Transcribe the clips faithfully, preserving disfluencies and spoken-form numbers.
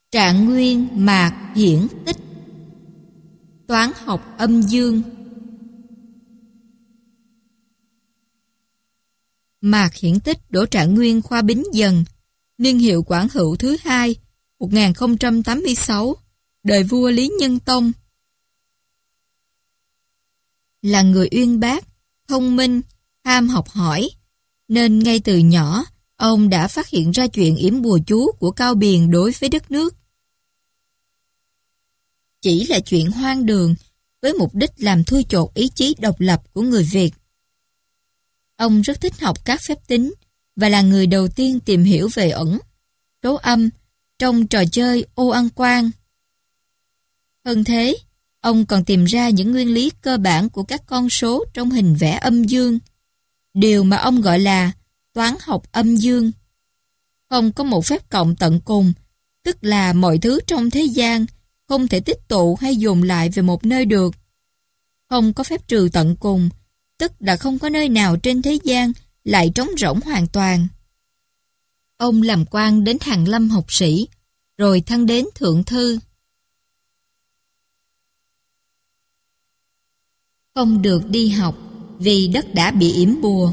Trạng nguyên mạc hiển tích. Toán học âm dương. Mạc Hiển Tích, Đỗ Trạng Nguyên, khoa Bính Dần, niên hiệu Quảng Hữu thứ hai, một nghìn không trăm tám mươi sáu, đời vua Lý Nhân Tông. Là người uyên bác, thông minh, ham học hỏi, nên ngay từ nhỏ, ông đã phát hiện ra chuyện yểm bùa chú của Cao Biền đối với đất nước. Chỉ là chuyện hoang đường, với mục đích làm thui chột ý chí độc lập của người Việt. Ông rất thích học các phép tính và là người đầu tiên tìm hiểu về ẩn, số âm trong trò chơi ô ăn quan. Hơn thế, ông còn tìm ra những nguyên lý cơ bản của các con số trong hình vẽ âm dương, điều mà ông gọi là toán học âm dương. Không có một phép cộng tận cùng, tức là mọi thứ trong thế gian không thể tích tụ hay dồn lại về một nơi được. Không có phép trừ tận cùng, tức là không có nơi nào trên thế gian lại trống rỗng hoàn toàn. Ông làm quan đến Hàn Lâm học sĩ, rồi thăng đến thượng thư. Không được đi học vì đất đã bị yểm bùa.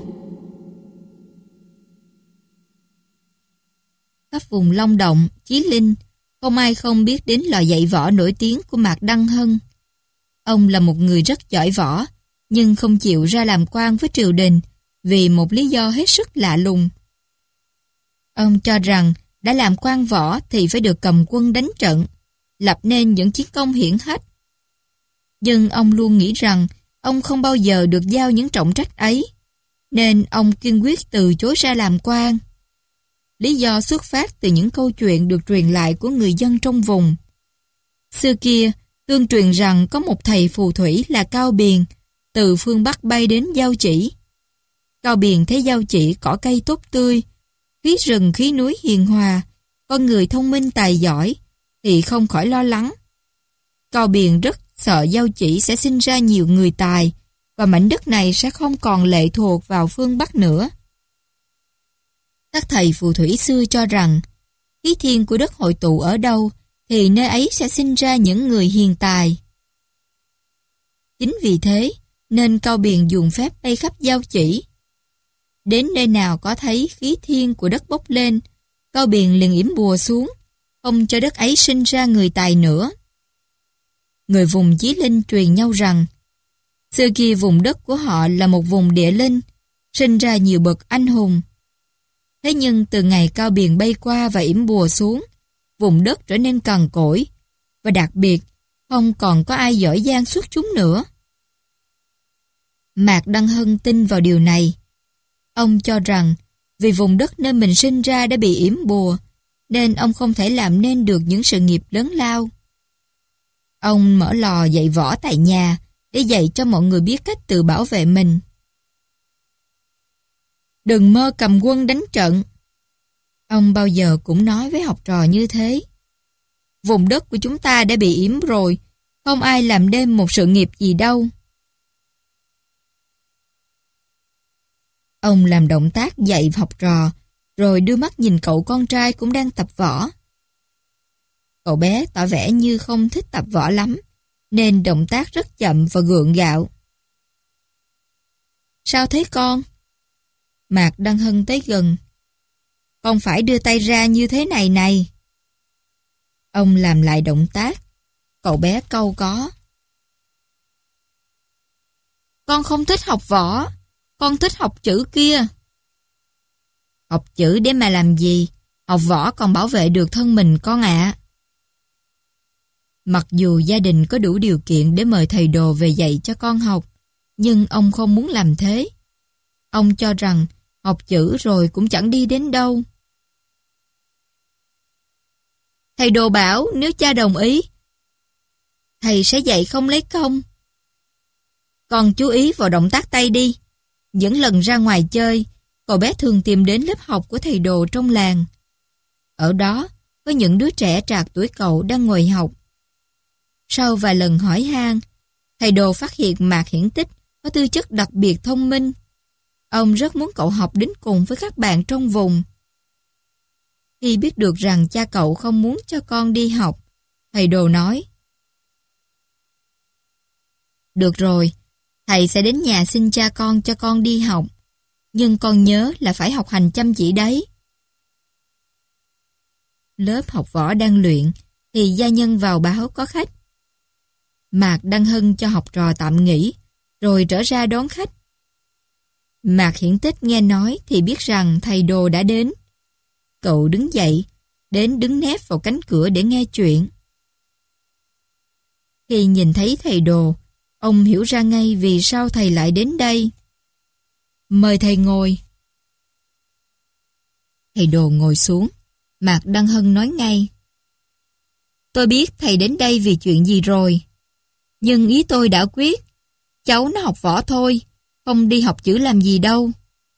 Khắp vùng Long Động, Chí Linh, không ai không biết đến lò dạy võ nổi tiếng của Mạc Đăng Hân. Ông là một người rất giỏi võ, nhưng không chịu ra làm quan với triều đình vì một lý do hết sức lạ lùng. Ông cho rằng đã làm quan võ thì phải được cầm quân đánh trận, lập nên những chiến công hiển hách. Nhưng ông luôn nghĩ rằng ông không bao giờ được giao những trọng trách ấy, nên ông kiên quyết từ chối ra làm quan. Lý do xuất phát từ những câu chuyện được truyền lại của người dân trong vùng. Xưa kia, tương truyền rằng có một thầy phù thủy là Cao Biền, từ phương Bắc bay đến Giao Chỉ. Cao Biền thấy Giao Chỉ cỏ cây tốt tươi, khí rừng khí núi hiền hòa, con người thông minh tài giỏi, thì không khỏi lo lắng. Cao Biền rất sợ Giao Chỉ sẽ sinh ra nhiều người tài, và mảnh đất này sẽ không còn lệ thuộc vào phương Bắc nữa. Các thầy phù thủy xưa cho rằng, khí thiên của đất hội tụ ở đâu, thì nơi ấy sẽ sinh ra những người hiền tài. Chính vì thế, nên Cao Biền dùng phép bay khắp Giao Chỉ. Đến nơi nào có thấy khí thiên của đất bốc lên, Cao Biền liền yểm bùa xuống, không cho đất ấy sinh ra người tài nữa. Người vùng Chí Linh truyền nhau rằng, xưa kia vùng đất của họ là một vùng địa linh, sinh ra nhiều bậc anh hùng. Thế nhưng từ ngày Cao Biền bay qua và yểm bùa xuống, vùng đất trở nên cằn cỗi, và đặc biệt không còn có ai giỏi giang xuất chúng nữa. Mạc Đăng Hân tin vào điều này. Ông cho rằng vì vùng đất nơi mình sinh ra đã bị yểm bùa, nên ông không thể làm nên được những sự nghiệp lớn lao. Ông mở lò dạy võ tại nhà để dạy cho mọi người biết cách tự bảo vệ mình. Đừng mơ cầm quân đánh trận. Ông bao giờ cũng nói với học trò như thế. Vùng đất của chúng ta đã bị yểm rồi, không ai làm nên một sự nghiệp gì đâu. Ông làm động tác dạy học trò, rồi đưa mắt nhìn cậu con trai cũng đang tập võ. Cậu bé tỏ vẻ như không thích tập võ lắm, nên động tác rất chậm và gượng gạo. Sao thế con? Mạc Đăng Hân tới gần. Con phải đưa tay ra như thế này này. Ông làm lại động tác. Cậu bé cau có. Con không thích học võ. Con thích học chữ kia. Học chữ để mà làm gì? Học võ còn bảo vệ được thân mình con ạ. Mặc dù gia đình có đủ điều kiện để mời thầy đồ về dạy cho con học, nhưng ông không muốn làm thế. Ông cho rằng học chữ rồi cũng chẳng đi đến đâu. Thầy đồ bảo nếu cha đồng ý, thầy sẽ dạy không lấy công. Con chú ý vào động tác tay đi. Những lần ra ngoài chơi, cậu bé thường tìm đến lớp học của thầy đồ trong làng. Ở đó, có những đứa trẻ trạc tuổi cậu đang ngồi học. Sau vài lần hỏi han, thầy đồ phát hiện Mạc Hiển Tích có tư chất đặc biệt thông minh. Ông rất muốn cậu học đến cùng với các bạn trong vùng. Khi biết được rằng cha cậu không muốn cho con đi học, thầy Đồ nói: "Được rồi, thầy sẽ đến nhà xin cha con cho con đi học. Nhưng con nhớ là phải học hành chăm chỉ đấy." Lớp học võ đang luyện thì gia nhân vào báo có khách. Mạc Đăng Hân cho học trò tạm nghỉ, rồi trở ra đón khách. Mạc Hiển Tích nghe nói thì biết rằng thầy Đồ đã đến. Cậu đứng dậy, đến đứng nép vào cánh cửa để nghe chuyện. Khi nhìn thấy thầy Đồ, ông hiểu ra ngay vì sao thầy lại đến đây. "Mời thầy ngồi." Thầy Đồ ngồi xuống. Mạc Đăng Hân nói ngay: "Tôi biết thầy đến đây vì chuyện gì rồi. Nhưng ý tôi đã quyết. Cháu nó học võ thôi, không đi học chữ làm gì đâu."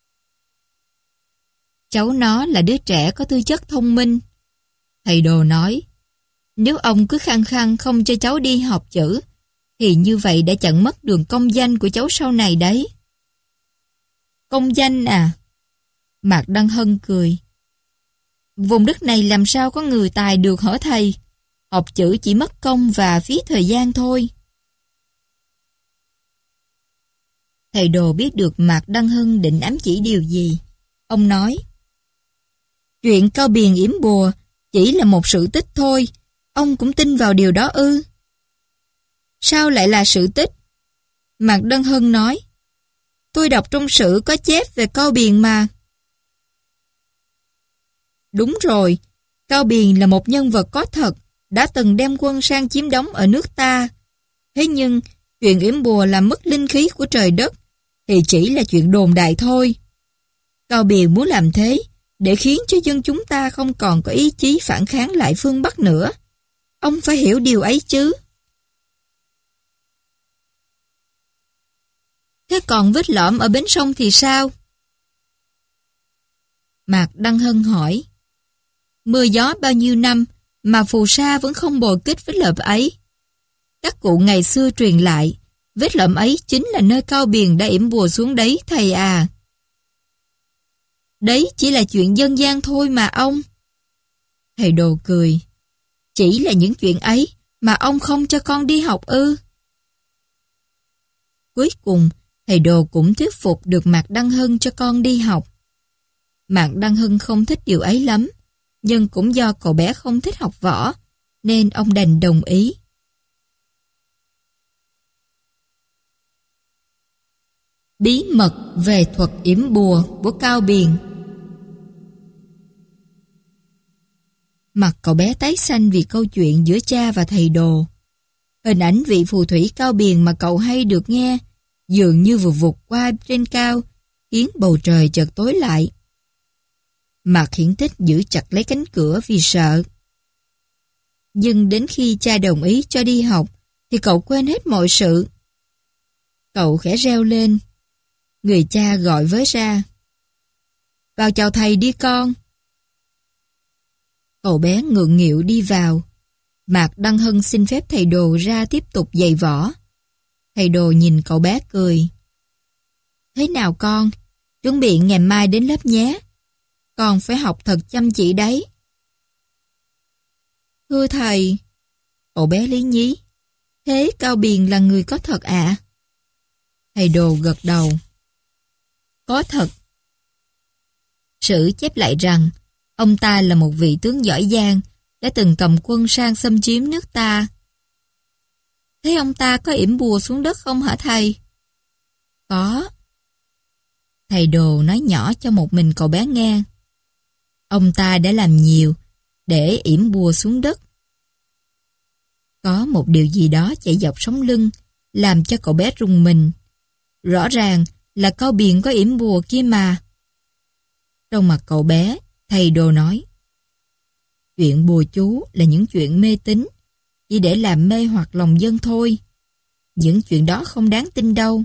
"Cháu nó là đứa trẻ có tư chất thông minh," thầy Đồ nói. "Nếu ông cứ khăng khăng không cho cháu đi học chữ, thì như vậy đã chặn mất đường công danh của cháu sau này đấy." "Công danh à?" Mạc Đăng Hân cười. "Vùng đất này làm sao có người tài được hả thầy? Học chữ chỉ mất công và phí thời gian thôi." Thầy Đồ biết được Mạc Đăng Hân định ám chỉ điều gì. Ông nói: "Chuyện Cao Biền yểm bùa chỉ là một sự tích thôi. Ông cũng tin vào điều đó ư?" "Sao lại là sự tích?" Mạc Đăng Hân nói: "Tôi đọc trong sử có chép về Cao Biền mà." "Đúng rồi, Cao Biền là một nhân vật có thật, đã từng đem quân sang chiếm đóng ở nước ta. Thế nhưng, chuyện yểm bùa làm mất linh khí của trời đất thì chỉ là chuyện đồn đại thôi. Cao Biền muốn làm thế để khiến cho dân chúng ta không còn có ý chí phản kháng lại phương Bắc nữa. Ông phải hiểu điều ấy chứ." "Thế còn vết lõm ở bến sông thì sao?" Mạc Đăng Hân hỏi. "Mưa gió bao nhiêu năm mà phù sa vẫn không bồi kích vết lõm ấy. Các cụ ngày xưa truyền lại, vết lõm ấy chính là nơi Cao Biền đã yểm bùa xuống đấy thầy à." "Đấy chỉ là chuyện dân gian thôi mà ông." Thầy Đồ cười. "Chỉ là những chuyện ấy mà ông không cho con đi học ư?" Cuối cùng, thầy Đồ cũng thuyết phục được Mạc Đăng Hân cho con đi học. Mạc Đăng Hân không thích điều ấy lắm, nhưng cũng do cậu bé không thích học võ, nên ông đành đồng ý. Bí mật về thuật yểm bùa của Cao Biền. Mặt cậu bé tái xanh vì câu chuyện giữa cha và thầy Đồ. Hình ảnh vị phù thủy Cao Biền mà cậu hay được nghe dường như vừa vụt qua trên cao, khiến bầu trời chợt tối lại. Mạc Hiển Tích giữ chặt lấy cánh cửa vì sợ. Nhưng đến khi cha đồng ý cho đi học, thì cậu quên hết mọi sự. Cậu khẽ reo lên. Người cha gọi với ra. "Vào chào thầy đi con." Cậu bé ngượng nghịu đi vào. Mạc Đăng Hân xin phép thầy Đồ ra tiếp tục dạy võ. Thầy Đồ nhìn cậu bé cười. "Thế nào con? Chuẩn bị ngày mai đến lớp nhé. Con phải học thật chăm chỉ đấy." "Thưa thầy." Cậu bé lý nhí. "Thế Cao Biền là người có thật ạ?" Thầy Đồ gật đầu. "Có thật." Sử chép lại rằng ông ta là một vị tướng giỏi giang, đã từng cầm quân sang xâm chiếm nước ta. "Thế ông ta có yểm bùa xuống đất không hả thầy?" "Có." Thầy Đồ nói nhỏ cho một mình cậu bé nghe. Ông ta đã làm nhiều để yểm bùa xuống đất. Có một điều gì đó chạy dọc sống lưng, làm cho cậu bé rùng mình. Rõ ràng là Cao Biền có yểm bùa kia mà. Trong mặt cậu bé, thầy Đồ nói: "Chuyện bùa chú là những chuyện mê tín, chỉ để làm mê hoặc lòng dân thôi. Những chuyện đó không đáng tin đâu."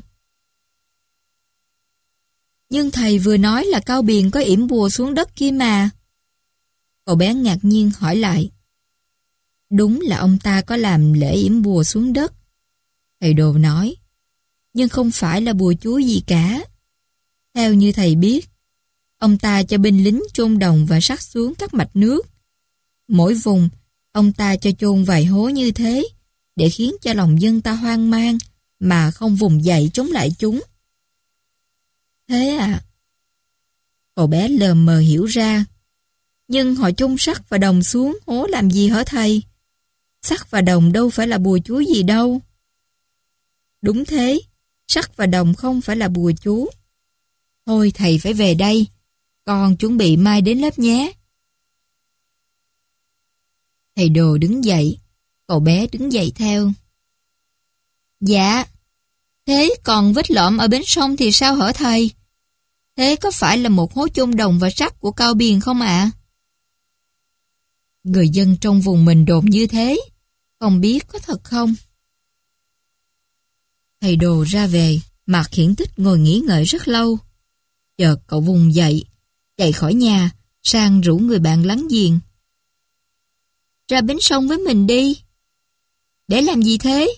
"Nhưng thầy vừa nói là Cao Biền có yểm bùa xuống đất kia mà." Cậu bé ngạc nhiên hỏi lại. "Đúng là ông ta có làm lễ yểm bùa xuống đất," thầy Đồ nói. "Nhưng không phải là bùa chú gì cả. Theo như thầy biết, ông ta cho binh lính chôn đồng và sắt xuống các mạch nước. Mỗi vùng, ông ta cho chôn vài hố như thế, để khiến cho lòng dân ta hoang mang, mà không vùng dậy chống lại chúng. Thế à? Cậu bé lờ mờ hiểu ra. Nhưng họ chôn sắt và đồng xuống hố làm gì hả thầy? Sắt và đồng đâu phải là bùa chú gì đâu. Đúng thế, sắt và đồng không phải là bùa chú. Thôi thầy phải về đây, con chuẩn bị mai đến lớp nhé. Thầy Đồ đứng dậy, cậu bé đứng dậy theo. Dạ, thế còn vết lõm ở bến sông thì sao hả thầy? Thế có phải là một hố chôn đồng và sắt của Cao Biền không ạ? Người dân trong vùng mình đồn như thế, không biết có thật không? Thầy Đồ ra về, Mạc Hiển Tích ngồi nghĩ ngợi rất lâu. Chợt cậu vùng dậy, chạy khỏi nhà, sang rủ người bạn láng giềng. Ra bến sông với mình đi. Để làm gì thế?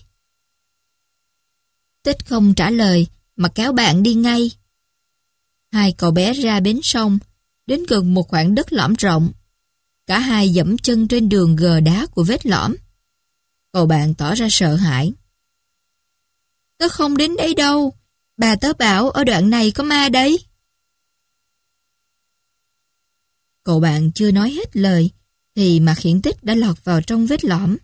Tích không trả lời, mà kéo bạn đi ngay. Hai cậu bé ra bến sông, đến gần một khoảng đất lõm rộng. Cả hai dẫm chân trên đường gờ đá của vết lõm. Cậu bạn tỏ ra sợ hãi. Tớ không đến đây đâu, bà tớ bảo ở đoạn này có ma đấy. Cậu bạn chưa nói hết lời, thì Mạc Hiển Tích đã lọt vào trong vết lõm.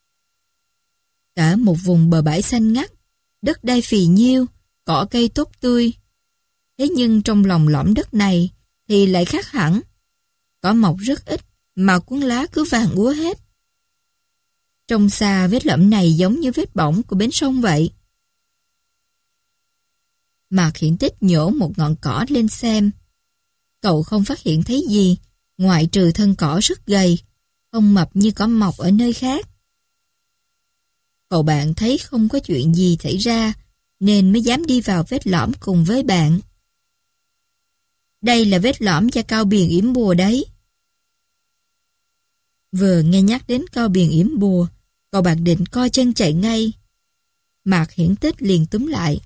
Cả một vùng bờ bãi xanh ngắt, đất đai phì nhiêu, cỏ cây tốt tươi. Thế nhưng trong lòng lõm đất này thì lại khác hẳn. Cỏ mọc rất ít, mà cuốn lá cứ vàng úa hết. Trong xa vết lõm này giống như vết bỏng của bến sông vậy. Mạc Hiển Tích nhổ một ngọn cỏ lên xem. Cậu không phát hiện thấy gì, ngoại trừ thân cỏ rất gầy, không mập như cỏ mọc ở nơi khác. Cậu bạn thấy không có chuyện gì xảy ra, nên mới dám đi vào vết lõm cùng với bạn. Đây là vết lõm do Cao Biền yểm bùa đấy. Vừa nghe nhắc đến Cao Biền yểm bùa, cậu bạn định co chân chạy ngay. Mạc Hiển Tích liền túm lại.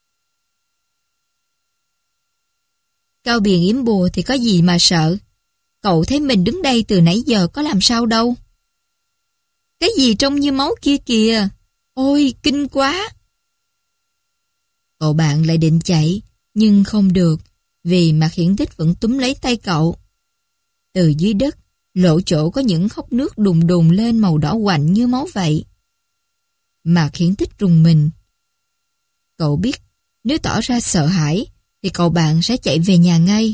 Cao Biền yểm bùa thì có gì mà sợ. Cậu thấy mình đứng đây từ nãy giờ có làm sao đâu. Cái gì trông như máu kia kìa. Ôi, kinh quá. Cậu bạn lại định chạy, nhưng không được, vì Mạc Hiển Tích vẫn túm lấy tay cậu. Từ dưới đất, lộ chỗ có những hốc nước đùng đùng lên màu đỏ quạnh như máu vậy. Mạc Hiển Tích rùng mình. Cậu biết, nếu tỏ ra sợ hãi, thì cậu bạn sẽ chạy về nhà ngay.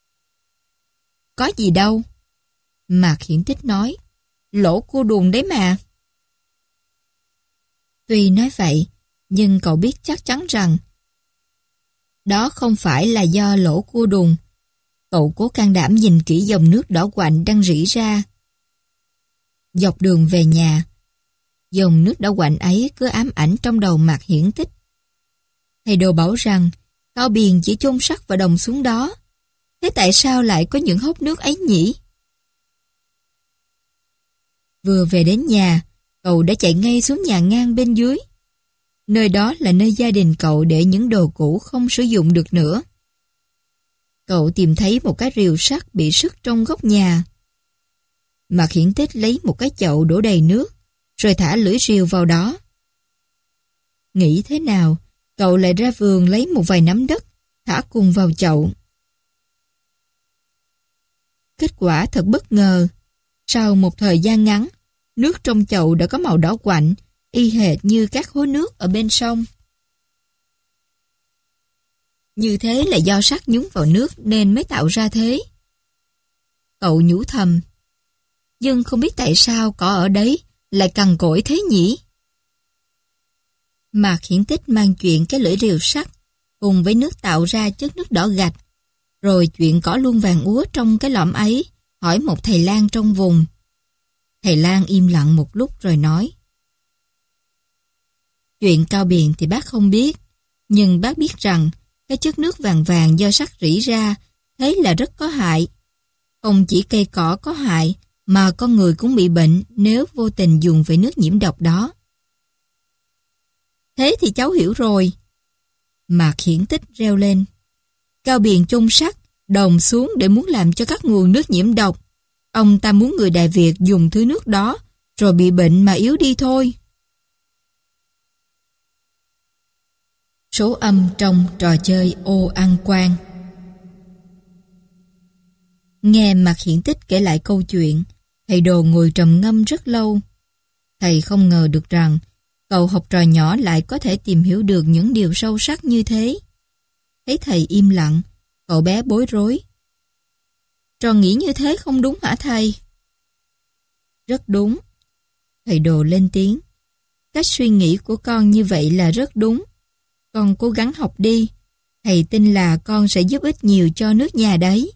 Có gì đâu. Mạc Hiển Tích nói, lỗ cua đùn đấy mà. Tuy nói vậy, nhưng cậu biết chắc chắn rằng đó không phải là do lỗ cua đùn. Cậu cố can đảm nhìn kỹ dòng nước đỏ quạnh đang rỉ ra. Dọc đường về nhà, dòng nước đỏ quạnh ấy cứ ám ảnh trong đầu Mạc Hiển Tích. Thầy Đồ bảo rằng Cao Biền chỉ chôn sắt và đồng xuống đó. Thế tại sao lại có những hốc nước ấy nhỉ? Vừa về đến nhà, cậu đã chạy ngay xuống nhà ngang bên dưới. Nơi đó là nơi gia đình cậu để những đồ cũ không sử dụng được nữa. Cậu tìm thấy một cái rìu sắt bị sứt trong góc nhà. Mạc Hiển Tích lấy một cái chậu đổ đầy nước, rồi thả lưỡi rìu vào đó. Nghĩ thế nào, cậu lại ra vườn lấy một vài nắm đất, thả cùng vào chậu. Kết quả thật bất ngờ. Sau một thời gian ngắn, nước trong chậu đã có màu đỏ quạnh, y hệt như các hố nước ở bên sông. Như thế là do sắt nhúng vào nước nên mới tạo ra thế. Cậu nhủ thầm. Nhưng không biết tại sao cỏ ở đấy lại cằn cỗi thế nhỉ? Mạc Hiển Tích mang chuyện cái lưỡi rìu sắt cùng với nước tạo ra chất nước đỏ gạch, rồi chuyện cỏ luôn vàng úa trong cái lõm ấy, hỏi một thầy lang trong vùng. Thầy lang im lặng một lúc rồi nói. Chuyện Cao Biền thì bác không biết, nhưng bác biết rằng cái chất nước vàng vàng do sắt rỉ ra, thế là rất có hại. Không chỉ cây cỏ có hại, mà con người cũng bị bệnh nếu vô tình dùng phải nước nhiễm độc đó. Thế thì cháu hiểu rồi. Mạc Hiển Tích reo lên. Cao Biền chôn sắt đồng xuống để muốn làm cho các nguồn nước nhiễm độc. Ông ta muốn người Đại Việt dùng thứ nước đó, rồi bị bệnh mà yếu đi thôi. Số âm trong trò chơi ô ăn quan. Nghe Mạc Hiển Tích kể lại câu chuyện, thầy Đồ ngồi trầm ngâm rất lâu. Thầy không ngờ được rằng cậu học trò nhỏ lại có thể tìm hiểu được những điều sâu sắc như thế. Thấy thầy im lặng, cậu bé bối rối. Trò nghĩ như thế không đúng hả thầy? Rất đúng. Thầy Đồ lên tiếng. Cách suy nghĩ của con như vậy là rất đúng. Con cố gắng học đi. Thầy tin là con sẽ giúp ích nhiều cho nước nhà đấy.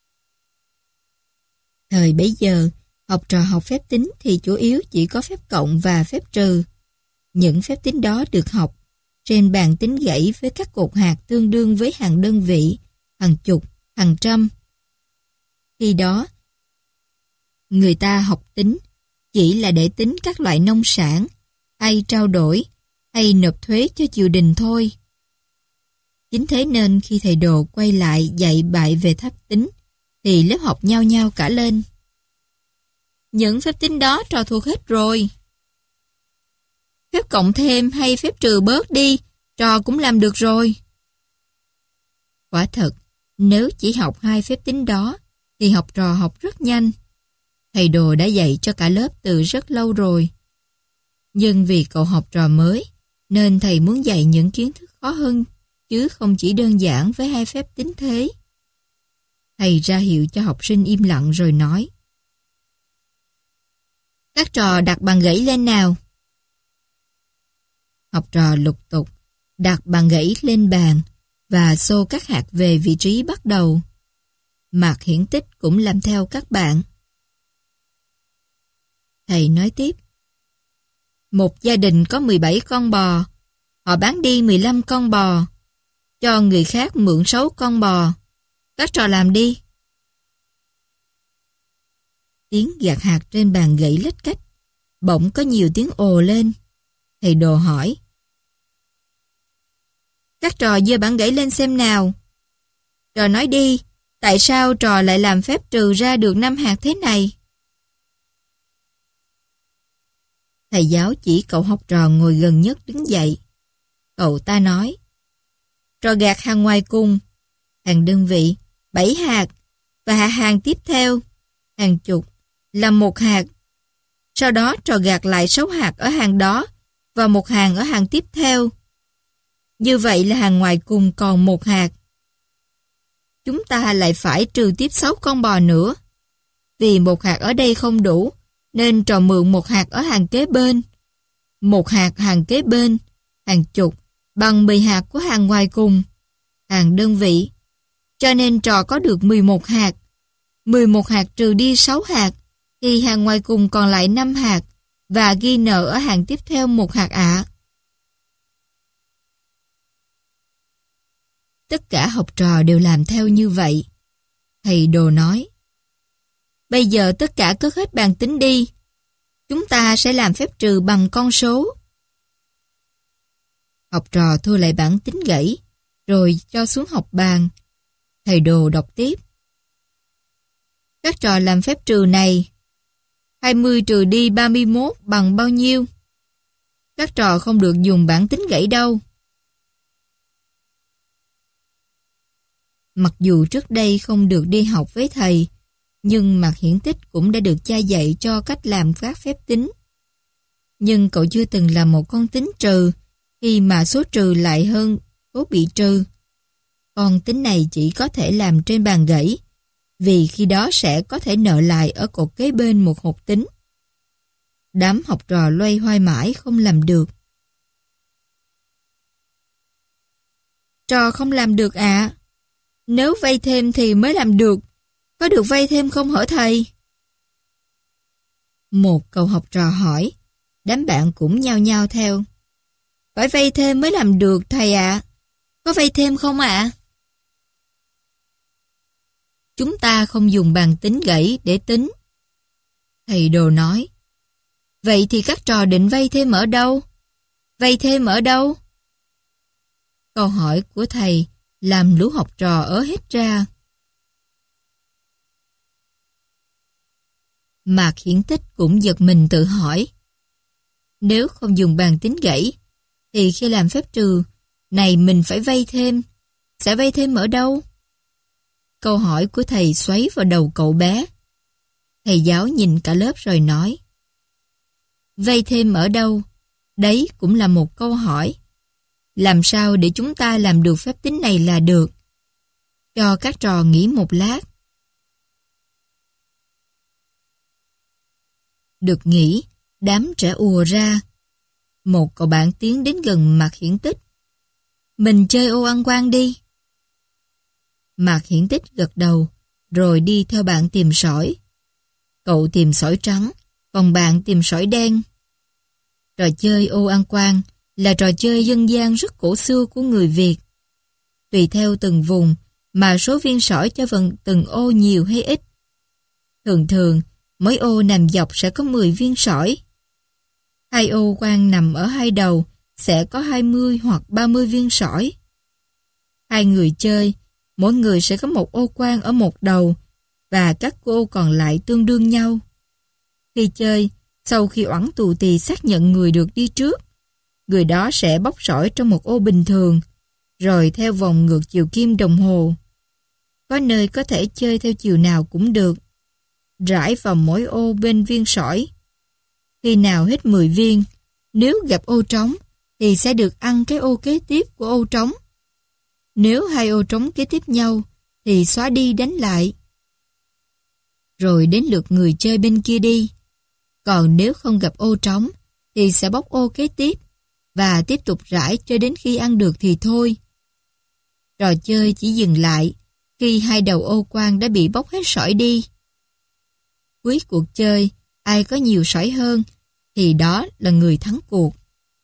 Thời bấy giờ, học trò học phép tính thì chủ yếu chỉ có phép cộng và phép trừ. Những phép tính đó được học trên bàn tính gãy với các cột hạt tương đương với hàng đơn vị, hàng chục, hàng trăm. Khi đó, người ta học tính chỉ là để tính các loại nông sản, hay trao đổi, hay nộp thuế cho triều đình thôi. Chính thế nên khi thầy Đồ quay lại dạy bài về phép tính, thì lớp học nhao nhao cả lên. Những phép tính đó trò thuộc hết rồi. Phép cộng thêm hay phép trừ bớt đi, trò cũng làm được rồi. Quả thật, nếu chỉ học hai phép tính đó, thì học trò học rất nhanh. Thầy Đồ đã dạy cho cả lớp từ rất lâu rồi. Nhưng vì cậu học trò mới, nên thầy muốn dạy những kiến thức khó hơn, chứ không chỉ đơn giản với hai phép tính thế. Thầy ra hiệu cho học sinh im lặng rồi nói. Các trò đặt bàn gãy lên nào. Học trò lục tục đặt bàn gãy lên bàn và xô các hạt về vị trí bắt đầu. Mạc Hiển Tích cũng làm theo các bạn. Thầy nói tiếp. Một gia đình có mười bảy con bò. Họ bán đi mười lăm con bò. Cho người khác mượn sáu con bò. Các trò làm đi. Tiếng gạt hạt trên bàn gãy lách cách. Bỗng có nhiều tiếng ồ lên. Thầy Đồ hỏi. Các trò giơ bản gãy lên xem nào. Trò nói đi, tại sao trò lại làm phép trừ ra được năm hạt thế này? Thầy giáo chỉ cậu học trò ngồi gần nhất đứng dậy. Cậu ta nói. Trò gạt hàng ngoài cùng, hàng đơn vị, bảy hạt, và hạ hàng tiếp theo, hàng chục, là một hạt. Sau đó trò gạt lại sáu hạt ở hàng đó, và một hàng ở hàng tiếp theo. Như vậy là hàng ngoài cùng còn một hạt. Chúng ta lại phải trừ tiếp sáu con bò nữa. Vì một hạt ở đây không đủ, nên trò mượn một hạt ở hàng kế bên. Một hạt hàng kế bên, hàng chục, bằng mười hạt của hàng ngoài cùng, hàng đơn vị. Cho nên trò có được mười một hạt. mười một hạt trừ đi sáu hạt, thì hàng ngoài cùng còn lại năm hạt, và ghi nợ ở hàng tiếp theo một hạt ạ. Tất cả học trò đều làm theo như vậy. Thầy Đồ nói. Bây giờ tất cả cất hết bàn tính đi. Chúng ta sẽ làm phép trừ bằng con số. Học trò thu lại bản tính gãy, rồi cho xuống học bàn. Thầy Đồ đọc tiếp. Các trò làm phép trừ này. hai mươi trừ đi ba mươi mốt bằng bao nhiêu? Các trò không được dùng bản tính gãy đâu. Mặc dù trước đây không được đi học với thầy, nhưng Mạc Hiển Tích cũng đã được cha dạy cho cách làm các phép tính. Nhưng cậu chưa từng làm một con tính trừ, khi mà số trừ lại hơn số bị trừ. Con tính này chỉ có thể làm trên bàn gãy, vì khi đó sẽ có thể nợ lại ở cột kế bên một hộp tính. Đám học trò loay hoay mãi không làm được. Trò không làm được ạ. À? Nếu vay thêm thì mới làm được. Có được vay thêm không hả thầy? Một cậu học trò hỏi. Đám bạn cũng nhao nhao theo. Phải vay thêm mới làm được thầy ạ. À. Có vay thêm không ạ? À? Chúng ta không dùng bàn tính gãy để tính. Thầy Đồ nói. Vậy thì các trò định vay thêm ở đâu? Vay thêm ở đâu? Câu hỏi của thầy làm lũ học trò ớ hết ra. Mạc Hiển Tích cũng giật mình tự hỏi. Nếu không dùng bàn tính gãy, thì khi làm phép trừ này mình phải vay thêm. Sẽ vay thêm ở đâu? Câu hỏi của thầy xoáy vào đầu cậu bé. Thầy giáo nhìn cả lớp rồi nói. Vay thêm ở đâu? Đấy cũng là một câu hỏi. Làm sao để chúng ta làm được phép tính này là được? Cho các trò nghỉ một lát. Được nghỉ, đám trẻ ùa ra. Một cậu bạn tiến đến gần Mạc Hiển Tích. Mình chơi ô ăn quan đi. Mạc Hiển Tích gật đầu, rồi đi theo bạn tìm sỏi. Cậu tìm sỏi trắng, còn bạn tìm sỏi đen. Trò chơi ô ăn quan là trò chơi dân gian rất cổ xưa của người Việt. Tùy theo từng vùng mà số viên sỏi cho vào từng ô nhiều hay ít. Thường thường, mỗi ô nằm dọc sẽ có mười viên sỏi. Hai ô quan nằm ở hai đầu sẽ có hai mươi hoặc ba mươi viên sỏi. Hai người chơi, mỗi người sẽ có một ô quan ở một đầu và các ô còn lại tương đương nhau. Khi chơi, sau khi oẳn tù tì xác nhận người được đi trước, người đó sẽ bóc sỏi trong một ô bình thường, rồi theo vòng ngược chiều kim đồng hồ. Có nơi có thể chơi theo chiều nào cũng được, rải vào mỗi ô bên viên sỏi. Khi nào hết mười viên, nếu gặp ô trống, thì sẽ được ăn cái ô kế tiếp của ô trống. Nếu hai ô trống kế tiếp nhau, thì xóa đi đánh lại. Rồi đến lượt người chơi bên kia đi. Còn nếu không gặp ô trống, thì sẽ bóc ô kế tiếp, và tiếp tục rải cho đến khi ăn được thì thôi. Trò chơi chỉ dừng lại khi hai đầu ô quan đã bị bóc hết sỏi đi. Cuối cuộc chơi, ai có nhiều sỏi hơn, thì đó là người thắng cuộc.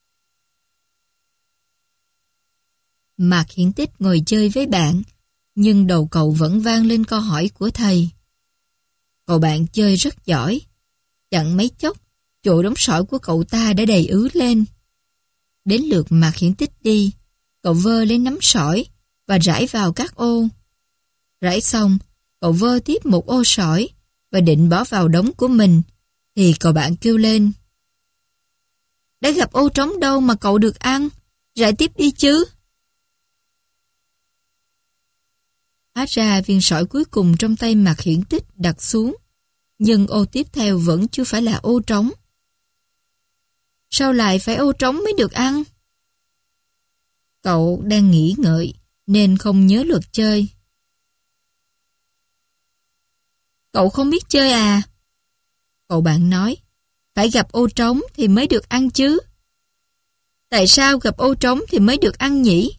Mạc Hiển Tích ngồi chơi với bạn, nhưng đầu cậu vẫn vang lên câu hỏi của thầy. Cậu bạn chơi rất giỏi. Chẳng mấy chốc, chỗ đóng sỏi của cậu ta đã đầy ứ lên. Đến lượt Mạc Hiển Tích đi, cậu vơ lấy nắm sỏi và rải vào các ô. Rải xong, cậu vơ tiếp một ô sỏi và định bỏ vào đống của mình, thì cậu bạn kêu lên. Đã gặp ô trống đâu mà cậu được ăn, rải tiếp đi chứ. Hóa ra viên sỏi cuối cùng trong tay Mạc Hiển Tích đặt xuống, nhưng ô tiếp theo vẫn chưa phải là ô trống. Sao lại phải ô trống mới được ăn? Cậu đang nghĩ ngợi nên không nhớ luật chơi. Cậu không biết chơi à? Cậu bạn nói, phải gặp ô trống thì mới được ăn chứ. Tại sao gặp ô trống thì mới được ăn nhỉ?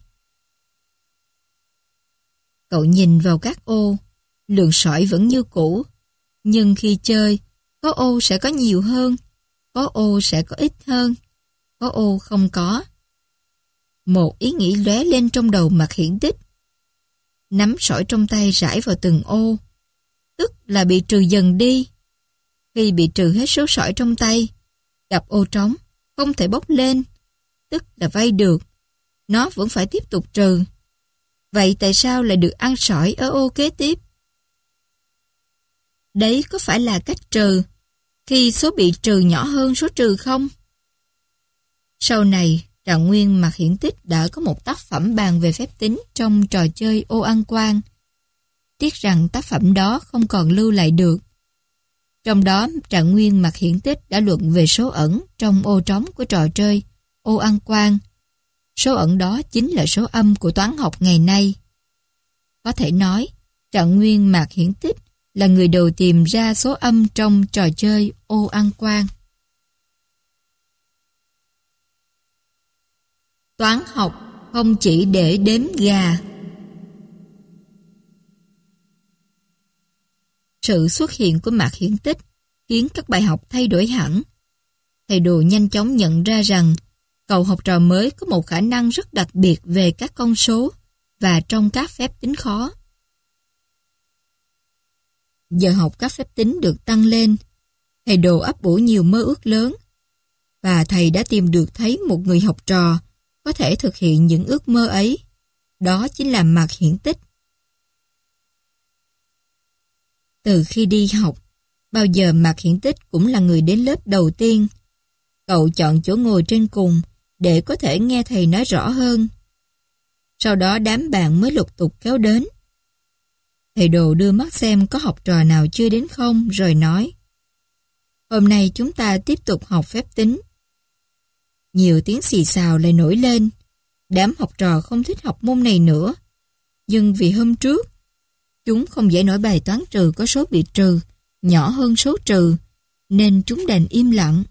Cậu nhìn vào các ô, lượng sỏi vẫn như cũ, nhưng khi chơi, có ô sẽ có nhiều hơn, có ô sẽ có ít hơn, có ô không có. Một ý nghĩ lóe lên trong đầu Mạc Hiển Tích. Nắm sỏi trong tay rải vào từng ô, tức là bị trừ dần đi. Khi bị trừ hết số sỏi trong tay, gặp ô trống, không thể bốc lên, tức là vay được. Nó vẫn phải tiếp tục trừ. Vậy tại sao lại được ăn sỏi ở ô kế tiếp? Đấy có phải là cách trừ khi số bị trừ nhỏ hơn số trừ không? Sau này, Trạng Nguyên Mạc Hiển Tích đã có một tác phẩm bàn về phép tính trong trò chơi ô ăn quan. Tiếc rằng tác phẩm đó không còn lưu lại được. Trong đó, Trạng Nguyên Mạc Hiển Tích đã luận về số ẩn trong ô trống của trò chơi ô ăn quan. Số ẩn đó chính là số âm của toán học ngày nay. Có thể nói, Trạng Nguyên Mạc Hiển Tích là người đầu tìm ra số âm trong trò chơi ô ăn quan. Toán học không chỉ để đếm gà. Sự xuất hiện của Mạc Hiển Tích khiến các bài học thay đổi hẳn. Thầy Đồ nhanh chóng nhận ra rằng cậu học trò mới có một khả năng rất đặc biệt về các con số và trong các phép tính khó. Giờ học các phép tính được tăng lên, thầy Đồ ấp ủ nhiều mơ ước lớn, và thầy đã tìm được thấy một người học trò có thể thực hiện những ước mơ ấy. Đó chính là Mạc Hiển Tích. Từ khi đi học, Bao giờ Mạc Hiển Tích cũng là người đến lớp đầu tiên. Cậu chọn chỗ ngồi trên cùng để có thể nghe thầy nói rõ hơn. Sau đó đám bạn mới lục tục kéo đến. Thầy Đồ đưa mắt xem có học trò nào chưa đến không, rồi nói: "Hôm nay chúng ta tiếp tục học phép tính." Nhiều tiếng xì xào lại nổi lên. Đám học trò không thích học môn này nữa. Nhưng vì hôm trước, chúng không giải nổi bài toán trừ có số bị trừ nhỏ hơn số trừ, nên chúng đành im lặng.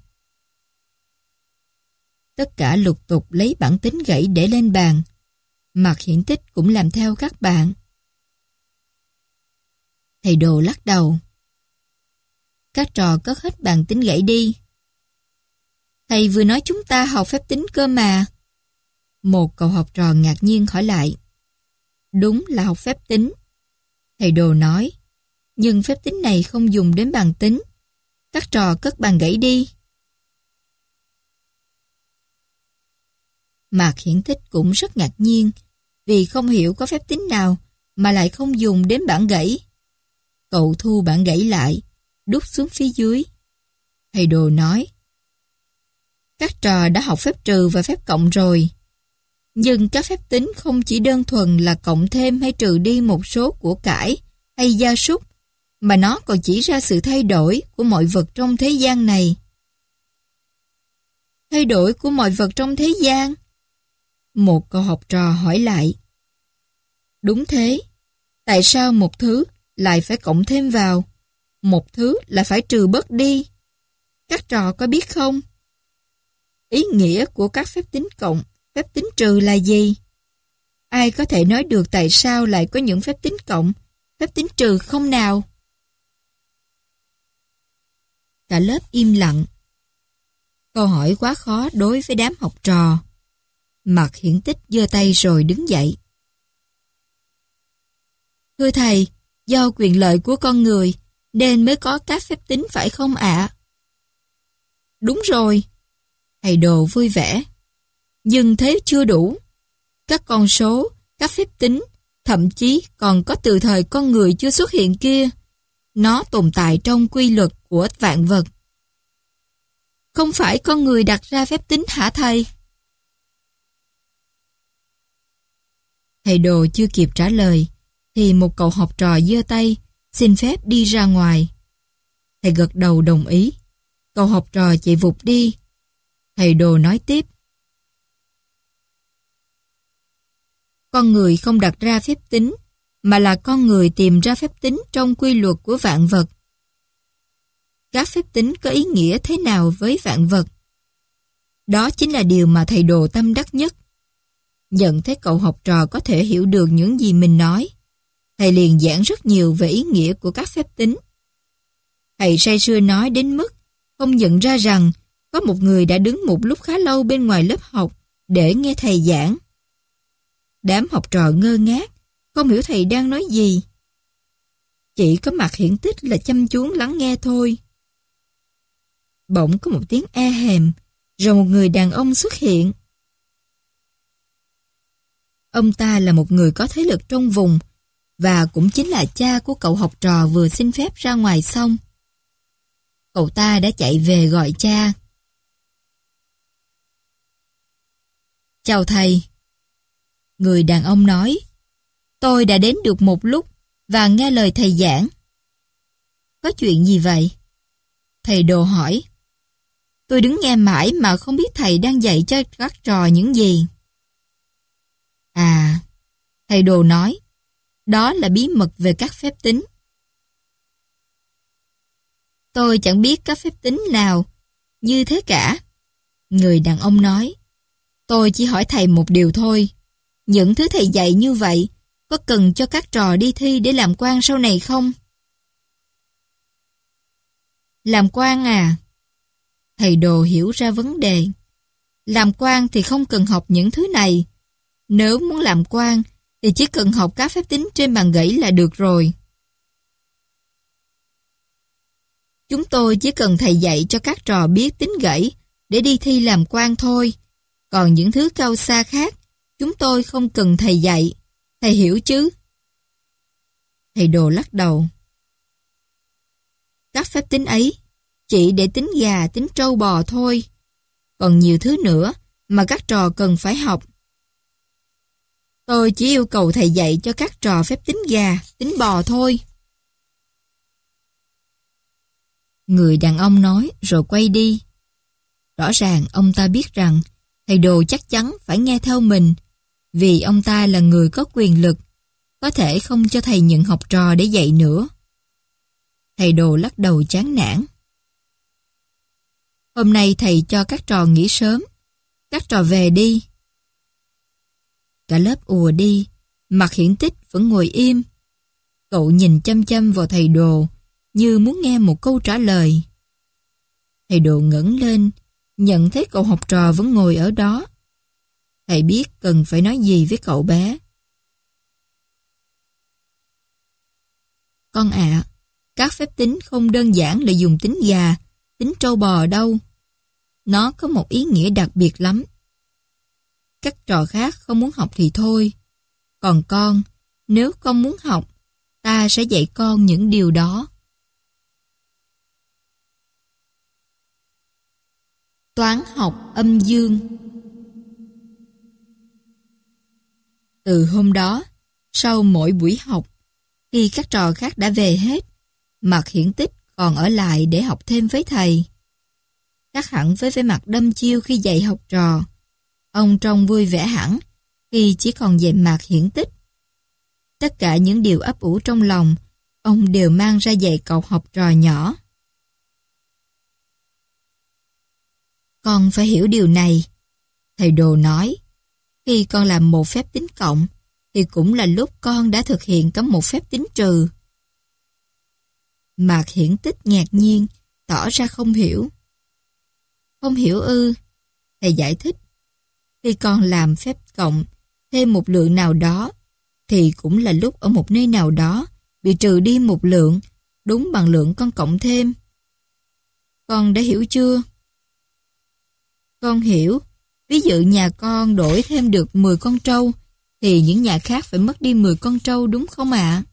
Tất cả lục tục lấy bảng tính gãy để lên bàn. Mạc Hiển Tích cũng làm theo các bạn. Thầy Đồ lắc đầu. "Các trò cất hết bảng tính gãy đi." "Thầy vừa nói chúng ta học phép tính cơ mà." Một cậu học trò ngạc nhiên hỏi lại. "Đúng là học phép tính," thầy Đồ nói. "Nhưng phép tính này không dùng đến bàn tính. Các trò cất bàn gãy đi." Mạc Hiển Tích cũng rất ngạc nhiên vì không hiểu có phép tính nào mà lại không dùng đến bảng gãy. Cậu thu bảng gãy lại, đút xuống phía dưới. Thầy Đồ nói: "Các trò đã học phép trừ và phép cộng rồi. Nhưng các phép tính không chỉ đơn thuần là cộng thêm hay trừ đi một số của cải hay gia súc, mà nó còn chỉ ra sự thay đổi của mọi vật trong thế gian này." "Thay đổi của mọi vật trong thế gian?" Một cậu học trò hỏi lại. "Đúng thế. Tại sao một thứ lại phải cộng thêm vào, một thứ lại phải trừ bớt đi? Các trò có biết không? Ý nghĩa của các phép tính cộng, phép tính trừ là gì? Ai có thể nói được tại sao lại có những phép tính cộng, phép tính trừ không nào?" Cả lớp im lặng. Câu hỏi quá khó đối với đám học trò. Mạc Hiển Tích giơ tay rồi đứng dậy. "Thưa thầy, do quyền lợi của con người nên mới có các phép tính phải không ạ?" "Đúng rồi." Thầy Đồ vui vẻ. "Nhưng thế chưa đủ. Các con số, các phép tính, thậm chí còn có từ thời con người chưa xuất hiện kia. Nó tồn tại trong quy luật của vạn vật." "Không phải con người đặt ra phép tính hả thầy?" Thầy Đồ chưa kịp trả lời thì một cậu học trò giơ tay xin phép đi ra ngoài. Thầy gật đầu đồng ý. Cậu học trò chạy vụt đi. Thầy Đồ nói tiếp: "Con người không đặt ra phép tính, mà là con người tìm ra phép tính trong quy luật của vạn vật. Các phép tính có ý nghĩa thế nào với vạn vật? Đó chính là điều mà thầy Đồ tâm đắc nhất." Nhận thấy cậu học trò có thể hiểu được những gì mình nói, thầy liền giảng rất nhiều về ý nghĩa của các phép tính. Thầy say sưa nói đến mức không nhận ra rằng có một người đã đứng một lúc khá lâu bên ngoài lớp học để nghe thầy giảng. Đám học trò ngơ ngác, không hiểu thầy đang nói gì. Chỉ có Mạc Hiển Tích là chăm chú lắng nghe thôi. Bỗng có một tiếng e hèm, rồi một người đàn ông xuất hiện. Ông ta là một người có thế lực trong vùng và cũng chính là cha của cậu học trò vừa xin phép ra ngoài xong. Cậu ta đã chạy về gọi cha. "Chào thầy." Người đàn ông nói, "Tôi đã đến được một lúc và nghe lời thầy giảng." "Có chuyện gì vậy?" Thầy Đồ hỏi. "Tôi đứng nghe mãi mà không biết thầy đang dạy cho các trò những gì." "À," thầy Đồ nói, "đó là bí mật về các phép tính." "Tôi chẳng biết các phép tính nào như thế cả." Người đàn ông nói, "Tôi chỉ hỏi thầy một điều thôi. Những thứ thầy dạy như vậy có cần cho các trò đi thi để làm quan sau này không?" "Làm quan à?" Thầy Đồ hiểu ra vấn đề. "Làm quan thì không cần học những thứ này. Nếu muốn làm quan thì chỉ cần học các phép tính trên bàn gãy là được rồi." "Chúng tôi chỉ cần thầy dạy cho các trò biết tính gãy để đi thi làm quan thôi. Còn những thứ cao xa khác, chúng tôi không cần thầy dạy. Thầy hiểu chứ?" Thầy Đồ lắc đầu. Các phép tính ấy chỉ để tính gà, tính trâu bò thôi. Còn nhiều thứ nữa mà các trò cần phải học. Tôi chỉ yêu cầu thầy dạy cho các trò phép tính gà, tính bò thôi. Người đàn ông nói rồi quay đi. Rõ ràng ông ta biết rằng thầy Đồ chắc chắn phải nghe theo mình, vì ông ta là người có quyền lực, có thể không cho thầy nhận học trò để dạy nữa. Thầy Đồ lắc đầu chán nản. Hôm nay thầy cho các trò nghỉ sớm, các trò về đi. Cả lớp ùa đi, Mạc Hiển Tích vẫn ngồi im. Cậu nhìn chăm chăm vào thầy Đồ, như muốn nghe một câu trả lời. Thầy Đồ ngẩng lên, nhận thấy cậu học trò vẫn ngồi ở đó. Thầy biết cần phải nói gì với cậu bé. Con ạ, à, các phép tính không đơn giản là dùng tính gà, tính trâu bò đâu. Nó có một ý nghĩa đặc biệt lắm. Các trò khác không muốn học thì thôi. Còn con, nếu con muốn học, ta sẽ dạy con những điều đó. Toán học âm dương. Từ hôm đó, sau mỗi buổi học, khi các trò khác đã về hết, Mạc Hiển Tích còn ở lại để học thêm với thầy. Khác hẳn với vẻ mặt đăm chiêu khi dạy học trò, ông trông vui vẻ hẳn khi chỉ còn dạy Mạc Hiển Tích. Tất cả những điều ấp ủ trong lòng, ông đều mang ra dạy cậu học trò nhỏ. Con phải hiểu điều này, thầy Đồ nói. Khi con làm một phép tính cộng, thì cũng là lúc con đã thực hiện có một phép tính trừ. Mạc Hiển Tích ngạc nhiên, tỏ ra không hiểu. Không hiểu ư? Thầy giải thích. Khi con làm phép cộng thêm một lượng nào đó, thì cũng là lúc ở một nơi nào đó bị trừ đi một lượng, đúng bằng lượng con cộng thêm. Con đã hiểu chưa? Con hiểu. Ví dụ nhà con đổi thêm được mười con trâu, thì những nhà khác phải mất đi mười con trâu đúng không ạ?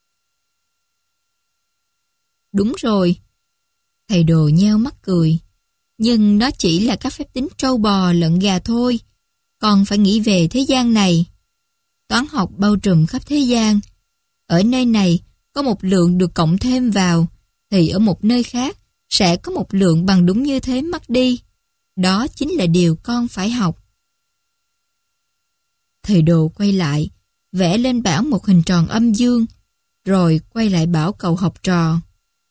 Đúng rồi. Thầy Đồ nheo mắt cười. Nhưng nó chỉ là các phép tính trâu bò lợn gà thôi. Con phải nghĩ về thế gian này. Toán học bao trùm khắp thế gian. Ở nơi này có một lượng được cộng thêm vào, thì ở một nơi khác sẽ có một lượng bằng đúng như thế mất đi. Đó chính là điều con phải học. Thầy Đồ quay lại, vẽ lên bảng một hình tròn âm dương, rồi quay lại bảo cậu học trò.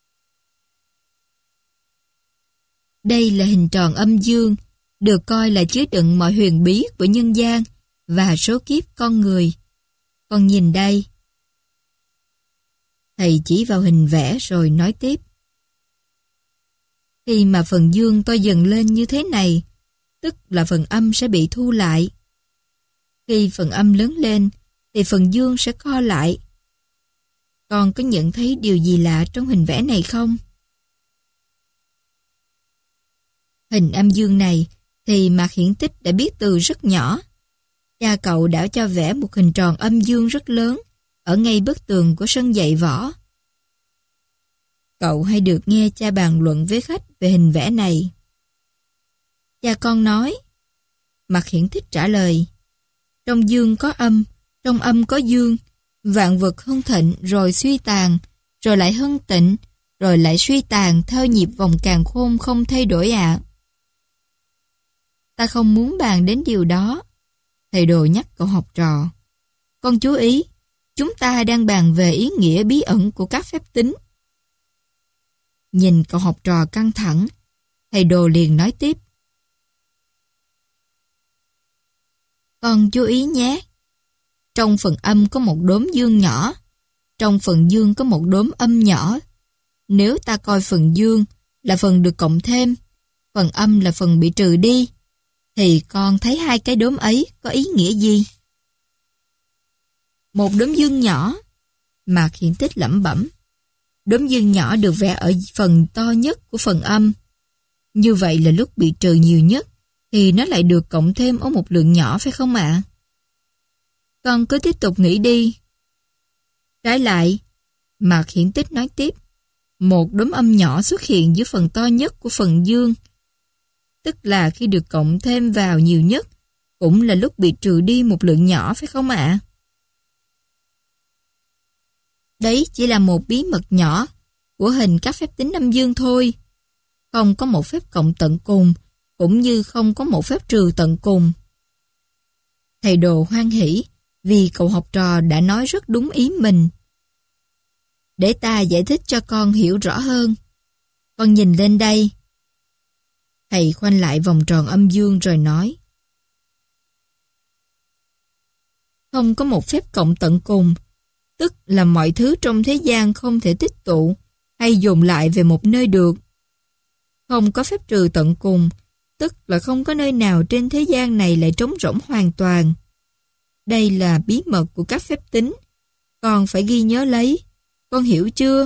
Đây là hình tròn âm dương, được coi là chứa đựng mọi huyền bí của nhân gian và số kiếp con người. Con nhìn đây. Thầy chỉ vào hình vẽ rồi nói tiếp. Khi mà phần dương to dần lên như thế này, tức là phần âm sẽ bị thu lại. Khi phần âm lớn lên, thì phần dương sẽ co lại. Con có nhận thấy điều gì lạ trong hình vẽ này không? Hình âm dương này thì Mạc Hiển Tích đã biết từ rất nhỏ. Cha cậu đã cho vẽ một hình tròn âm dương rất lớn ở ngay bức tường của sân dạy võ. Cậu hay được nghe cha bàn luận với khách về hình vẽ này. Cha con nói. Mạc Hiển Tích trả lời. Trong dương có âm, trong âm có dương. Vạn vật hưng thịnh rồi suy tàn, rồi lại hưng tịnh, rồi lại suy tàn theo nhịp vòng càn khôn không thay đổi ạ. À. Ta không muốn bàn đến điều đó. Thầy Đồ nhắc cậu học trò. Con chú ý, chúng ta đang bàn về ý nghĩa bí ẩn của các phép tính. Nhìn cậu học trò căng thẳng, thầy Đồ liền nói tiếp. Con chú ý nhé. Trong phần âm có một đốm dương nhỏ, trong phần dương có một đốm âm nhỏ. Nếu ta coi phần dương là phần được cộng thêm, phần âm là phần bị trừ đi, thì con thấy hai cái đốm ấy có ý nghĩa gì? Một đốm dương nhỏ, Mạc Hiển Tích lẩm bẩm. Đốm dương nhỏ được vẽ ở phần to nhất của phần âm. Như vậy là lúc bị trừ nhiều nhất, thì nó lại được cộng thêm ở một lượng nhỏ phải không ạ? Con cứ tiếp tục nghĩ đi. Trái lại, Mạc Hiển Tích nói tiếp. một đốm âm nhỏ xuất hiện giữa phần to nhất của phần dương. Tức là khi được cộng thêm vào nhiều nhất, cũng là lúc bị trừ đi một lượng nhỏ, phải không ạ? Đấy chỉ là một bí mật nhỏ của hình các phép tính âm dương thôi. Không có một phép cộng tận cùng, cũng như không có một phép trừ tận cùng. Thầy Đồ hoan hỉ vì cậu học trò đã nói rất đúng ý mình. Để ta giải thích cho con hiểu rõ hơn. Con nhìn lên đây. Thầy khoanh lại vòng tròn âm dương rồi nói. Không có một phép cộng tận cùng, tức là mọi thứ trong thế gian không thể tích tụ hay dồn lại về một nơi được. Không có phép trừ tận cùng, tức là không có nơi nào trên thế gian này lại trống rỗng hoàn toàn. Đây là bí mật của các phép tính. Con phải ghi nhớ lấy. Con hiểu chưa?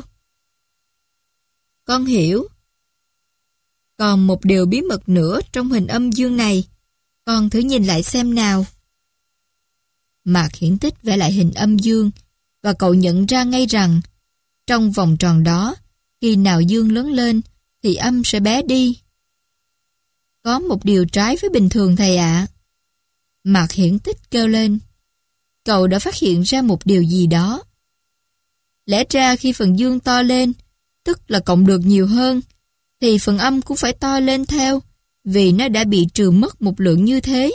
Con hiểu. Còn một điều bí mật nữa trong hình âm dương này. Con thử nhìn lại xem nào. Mạc Hiển Tích vẽ lại hình âm dương và cậu nhận ra ngay rằng trong vòng tròn đó, khi nào dương lớn lên thì âm sẽ bé đi. Có một điều trái với bình thường thầy ạ. Mạc Hiển Tích kêu lên. Cậu đã phát hiện ra một điều gì đó. Lẽ ra khi phần dương to lên, tức là cộng được nhiều hơn, thì phần âm cũng phải to lên theo, vì nó đã bị trừ mất một lượng như thế.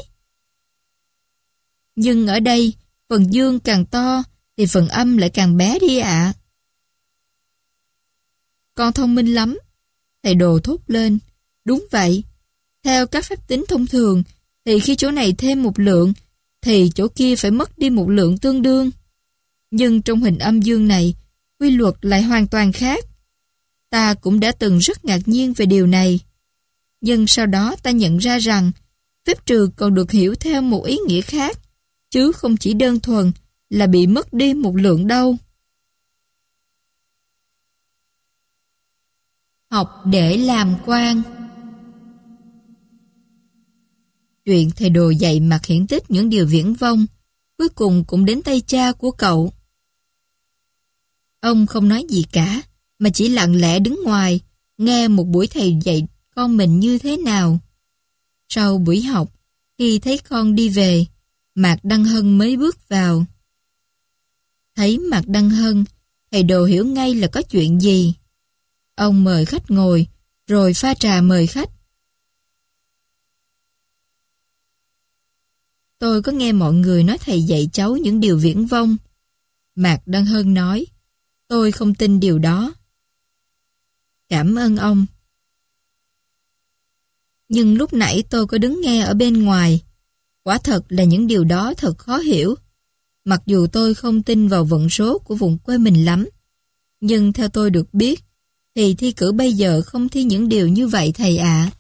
Nhưng ở đây, phần dương càng to, thì phần âm lại càng bé đi ạ. Con thông minh lắm. Thầy Đồ thốt lên. Đúng vậy. Theo các phép tính thông thường, thì khi chỗ này thêm một lượng, thì chỗ kia phải mất đi một lượng tương đương. Nhưng trong hình âm dương này, quy luật lại hoàn toàn khác. Ta cũng đã từng rất ngạc nhiên về điều này. Nhưng sau đó ta nhận ra rằng phép trừ còn được hiểu theo một ý nghĩa khác, chứ không chỉ đơn thuần là bị mất đi một lượng đâu. Học để làm quan. Chuyện thầy Đồ dạy Mạc Hiển Tích những điều viển vông, cuối cùng cũng đến tay cha của cậu. Ông không nói gì cả, mà chỉ lặng lẽ đứng ngoài, nghe một buổi thầy dạy con mình như thế nào. Sau buổi học, khi thấy con đi về, Mạc Đăng Hân mới bước vào. Thấy Mạc Đăng Hân, thầy Đồ hiểu ngay là có chuyện gì. Ông mời khách ngồi, rồi pha trà mời khách. Tôi có nghe mọi người nói thầy dạy cháu những điều viển vông. Mạc Đăng Hân nói, tôi không tin điều đó. Cảm ơn ông. Nhưng lúc nãy tôi có đứng nghe ở bên ngoài. Quả thật là những điều đó thật khó hiểu. Mặc dù tôi không tin vào vận số của vùng quê mình lắm. Nhưng theo tôi được biết, thì thi cử bây giờ không thi những điều như vậy thầy ạ.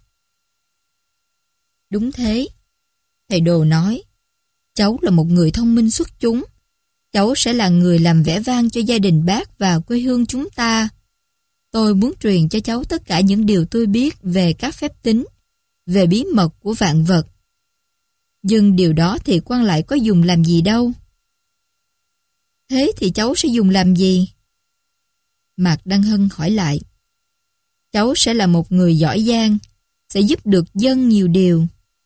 Đúng thế. Thầy Đồ nói, cháu là một người thông minh xuất chúng. Cháu sẽ là người làm vẻ vang cho gia đình bác và quê hương chúng ta. Tôi muốn truyền cho cháu tất cả những điều tôi biết về các phép tính, về bí mật của vạn vật. Nhưng điều đó thì quan lại có dùng làm gì đâu. Thế thì cháu sẽ dùng làm gì? Mạc Đăng Hân hỏi lại. Cháu sẽ là một người giỏi giang, sẽ giúp được dân nhiều điều.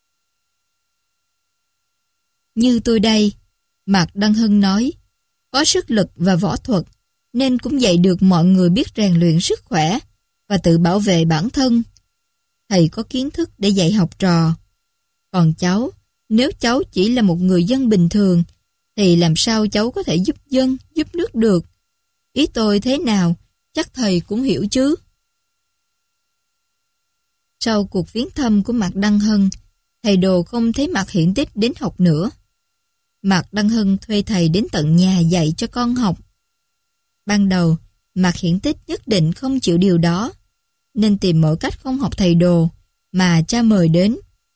Như tôi đây, Mạc Đăng Hân nói, có sức lực và võ thuật, nên cũng dạy được mọi người biết rèn luyện sức khỏe và tự bảo vệ bản thân. Thầy có kiến thức để dạy học trò. Còn cháu, nếu cháu chỉ là một người dân bình thường, thì làm sao cháu có thể giúp dân, giúp nước được? Ý tôi thế nào, chắc thầy cũng hiểu chứ. Sau cuộc viếng thăm của Mạc Đăng Hân, thầy Đồ không thấy Mạc Hiển Tích đến học nữa. Mạc Đăng Hân thuê thầy đến tận nhà dạy cho con học. Ban đầu, Mạc Hiển Tích nhất định không chịu điều đó, nên tìm mọi cách không học thầy Đồ, mà cha mời đến.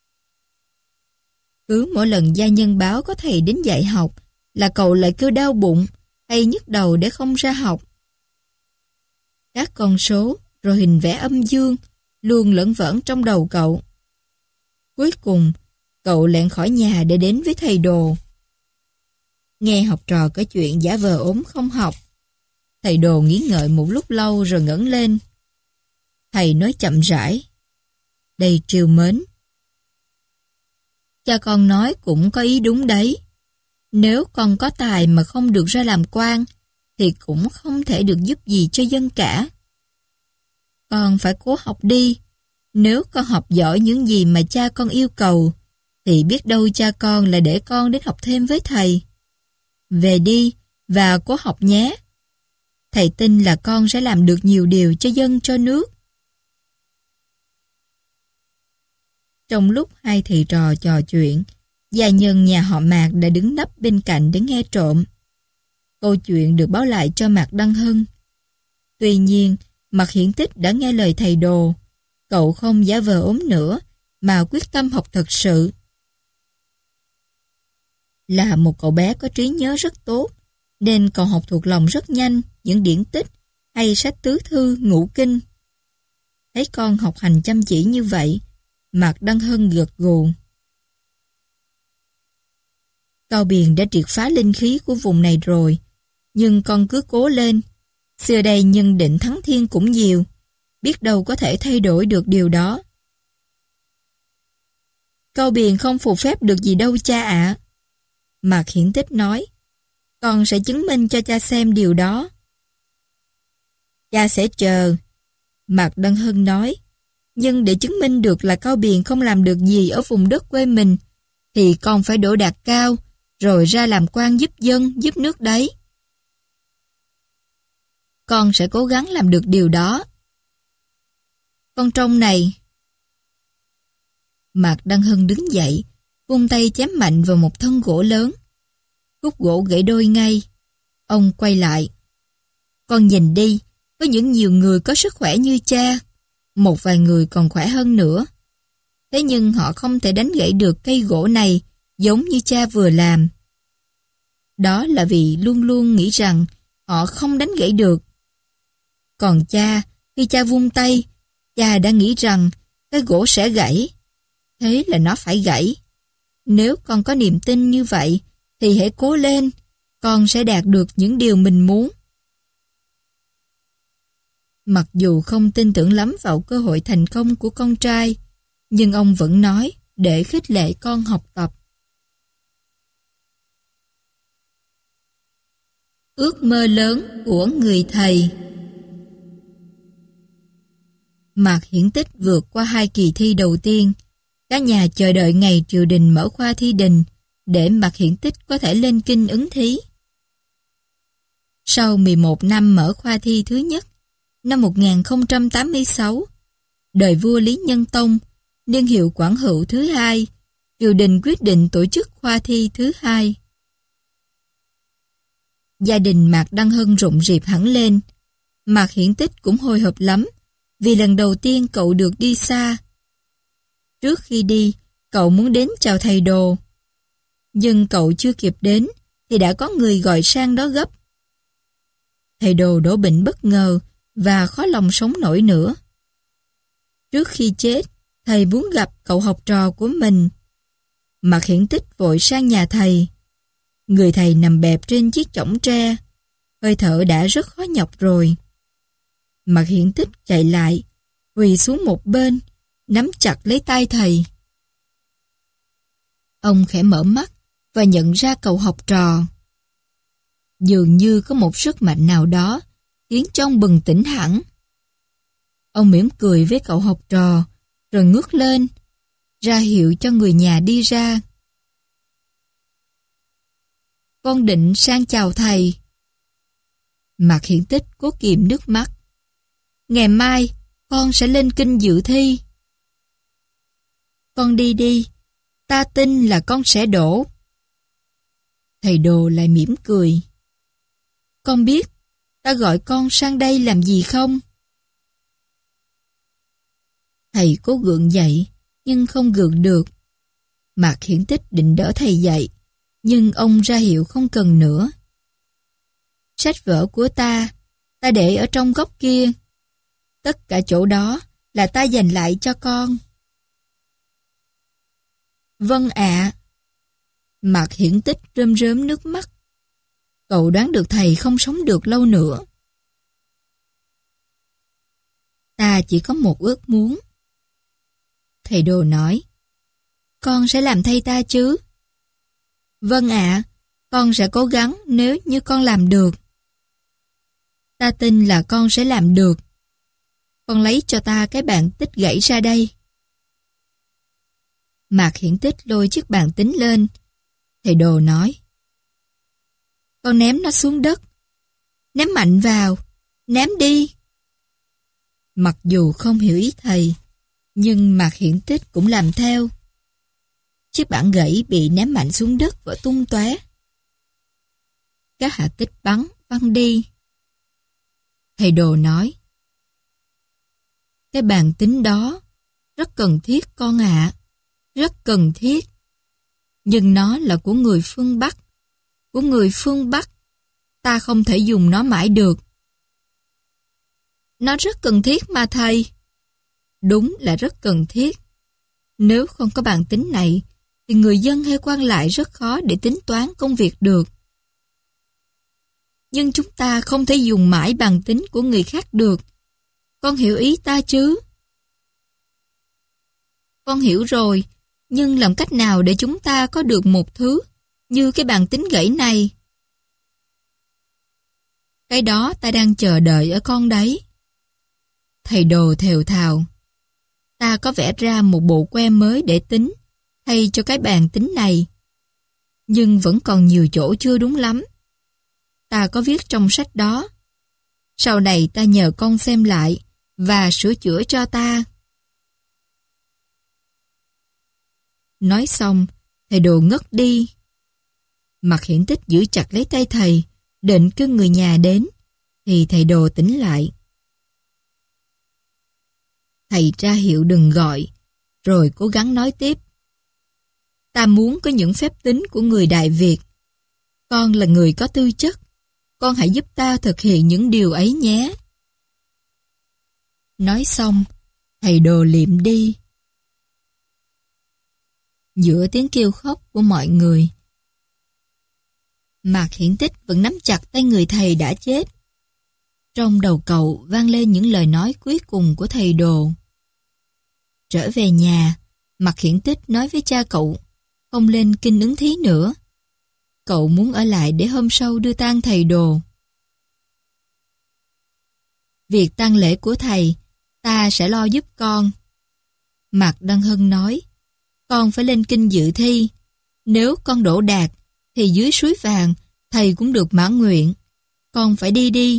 Cứ mỗi lần gia nhân báo có thầy đến dạy học, là cậu lại kêu đau bụng, hay nhức đầu để không ra học. Các con số, rồi hình vẽ âm dương, luôn lẫn vẩn trong đầu cậu. Cuối cùng, cậu lẹn khỏi nhà để đến với thầy Đồ. Nghe học trò có chuyện giả vờ ốm không học, Thầy Đồ nghĩ ngợi một lúc lâu rồi ngẩng lên. Thầy nói chậm rãi. Đây Triều mến. Cha con nói cũng có ý đúng đấy. Nếu con có tài mà không được ra làm quan, thì cũng không thể được giúp gì cho dân cả. Con phải cố học đi. Nếu con học giỏi những gì mà cha con yêu cầu, thì biết đâu cha con lại để con đến học thêm với thầy. Về đi và cố học nhé. Thầy tin là con sẽ làm được nhiều điều cho dân cho nước. Trong lúc hai thầy trò trò chuyện, gia nhân nhà họ Mạc đã đứng nấp bên cạnh để nghe trộm. Câu chuyện được báo lại cho Mạc Đăng Hưng. Tuy nhiên, Mạc Hiển Tích đã nghe lời thầy Đồ. Cậu không giả vờ ốm nữa, mà quyết tâm học thật sự. Là một cậu bé có trí nhớ rất tốt, nên cậu học thuộc lòng rất nhanh những điển tích hay sách tứ thư, ngũ kinh. Thấy con học hành chăm chỉ như vậy, Mạc Đăng Hưng gật gù. Cao Biền đã triệt phá linh khí của vùng này rồi, nhưng con cứ cố lên. Xưa đây nhân định thắng thiên cũng nhiều, biết đâu có thể thay đổi được điều đó. Cao Biền không phù phép được gì đâu cha ạ. Mạc Hiển Tích nói, con sẽ chứng minh cho cha xem điều đó. Cha sẽ chờ. Mạc Đăng Hưng nói, nhưng để chứng minh được là Cao Biền không làm được gì ở vùng đất quê mình, thì con phải đỗ đạt cao, rồi ra làm quan giúp dân, giúp nước đấy. Con sẽ cố gắng làm được điều đó. Con trông này. Mạc Đăng Hưng đứng dậy, vung tay chém mạnh vào một thân gỗ lớn. Khúc gỗ gãy đôi ngay. Ông quay lại. Con nhìn đi, có những nhiều người có sức khỏe như cha, một vài người còn khỏe hơn nữa. Thế nhưng họ không thể đánh gãy được cây gỗ này giống như cha vừa làm. Đó là vì luôn luôn nghĩ rằng họ không đánh gãy được. Còn cha, khi cha vung tay, cha đã nghĩ rằng cái gỗ sẽ gãy. Thế là nó phải gãy. Nếu con có niềm tin như vậy, thì hãy cố lên, con sẽ đạt được những điều mình muốn. Mặc dù không tin tưởng lắm vào cơ hội thành công của con trai, nhưng ông vẫn nói để khích lệ con học tập. Ước mơ lớn của người thầy. Mạc Hiển Tích vượt qua hai kỳ thi đầu tiên. Cả nhà chờ đợi ngày triều đình mở khoa thi đình để Mạc Hiển Tích có thể lên kinh ứng thí. Sau mười một năm mở khoa thi thứ nhất, năm một nghìn không trăm tám mươi sáu, đời vua Lý Nhân Tông, niên hiệu Quảng Hữu thứ hai, triều đình quyết định tổ chức khoa thi thứ hai. Gia đình Mạc Đăng Hưng rộn rịp hẳn lên. Mạc Hiển Tích cũng hồi hộp lắm, vì lần đầu tiên cậu được đi xa. Trước khi đi, cậu muốn đến chào thầy Đồ. Nhưng cậu chưa kịp đến, thì đã có người gọi sang đó gấp. Thầy Đồ đổ bệnh bất ngờ, và khó lòng sống nổi nữa. Trước khi chết, thầy muốn gặp cậu học trò của mình. Mạc Hiển Tích vội sang nhà thầy. Người thầy nằm bẹp trên chiếc chõng tre, hơi thở đã rất khó nhọc rồi. Mạc Hiển Tích chạy lại, quỳ xuống một bên, nắm chặt lấy tay thầy. Ông khẽ mở mắt và nhận ra cậu học trò. Dường như có một sức mạnh nào đó khiến cho ông bừng tỉnh hẳn. Ông mỉm cười với cậu học trò, rồi ngước lên, ra hiệu cho người nhà đi ra. Con định sang chào thầy. Mạc Hiển Tích cố kìm nước mắt. Ngày mai, con sẽ lên kinh dự thi. Con đi đi, ta tin là con sẽ đỗ. Thầy Đồ lại mỉm cười. Con biết ta gọi con sang đây làm gì không? Thầy cố gượng dậy, nhưng không gượng được. Mạc Hiển Tích định đỡ thầy dậy, nhưng ông ra hiệu không cần nữa. Sách vở của ta, ta để ở trong góc kia. Tất cả chỗ đó là ta dành lại cho con. Vâng ạ. Mạc Hiển Tích rơm rớm nước mắt. Cậu đoán được thầy không sống được lâu nữa. Ta chỉ có một ước muốn. Thầy Đồ nói, con sẽ làm thay ta chứ? Vâng ạ, con sẽ cố gắng nếu như con làm được. Ta tin là con sẽ làm được. Con lấy cho ta cái bàn tích gãy ra đây. Mạc Hiển Tích lôi chiếc bàn tính lên. Thầy Đồ nói, con ném nó xuống đất. Ném mạnh vào. Ném đi. Mặc dù không hiểu ý thầy, nhưng Mạc Hiển Tích cũng làm theo. Chiếc bảng gãy bị ném mạnh xuống đất vỡ tung tóe. Các hạt tích bắn văng đi. Thầy Đồ nói, cái bàn tính đó rất cần thiết con ạ, rất cần thiết. Nhưng nó là của người phương Bắc, của người phương Bắc. Ta không thể dùng nó mãi được. Nó rất cần thiết mà thầy. Đúng là rất cần thiết. Nếu không có bàn tính này, thì người dân hay quan lại rất khó để tính toán công việc được. Nhưng chúng ta không thể dùng mãi bàn tính của người khác được. Con hiểu ý ta chứ? Con hiểu rồi, nhưng làm cách nào để chúng ta có được một thứ như cái bàn tính gãy này? Cái đó ta đang chờ đợi ở con đấy. Thầy Đồ thều thào. Ta có vẽ ra một bộ que mới để tính, thay cho cái bàn tính này. Nhưng vẫn còn nhiều chỗ chưa đúng lắm. Ta có viết trong sách đó. Sau này ta nhờ con xem lại và sửa chữa cho ta. Nói xong, thầy Đồ ngất đi. Mạc Hiển Tích giữ chặt lấy tay thầy, định kêu người nhà đến, thì thầy Đồ tỉnh lại. Thầy ra hiệu đừng gọi, rồi cố gắng nói tiếp. Ta muốn có những phép tính của người Đại Việt. Con là người có tư chất. Con hãy giúp ta thực hiện những điều ấy nhé. Nói xong, thầy Đồ liệm đi. Giữa tiếng kêu khóc của mọi người, Mạc Hiển Tích vẫn nắm chặt tay người thầy đã chết. Trong đầu cậu vang lên những lời nói cuối cùng của thầy Đồ. Trở về nhà, Mạc Hiển Tích nói với cha cậu không lên kinh ứng thí nữa. Cậu muốn ở lại để hôm sau đưa tang thầy Đồ. Việc tang lễ của thầy, ta sẽ lo giúp con. Mạc Đăng Hân nói, con phải lên kinh dự thi. Nếu con đỗ đạt, thì dưới suối vàng, thầy cũng được mãn nguyện. Con phải đi đi.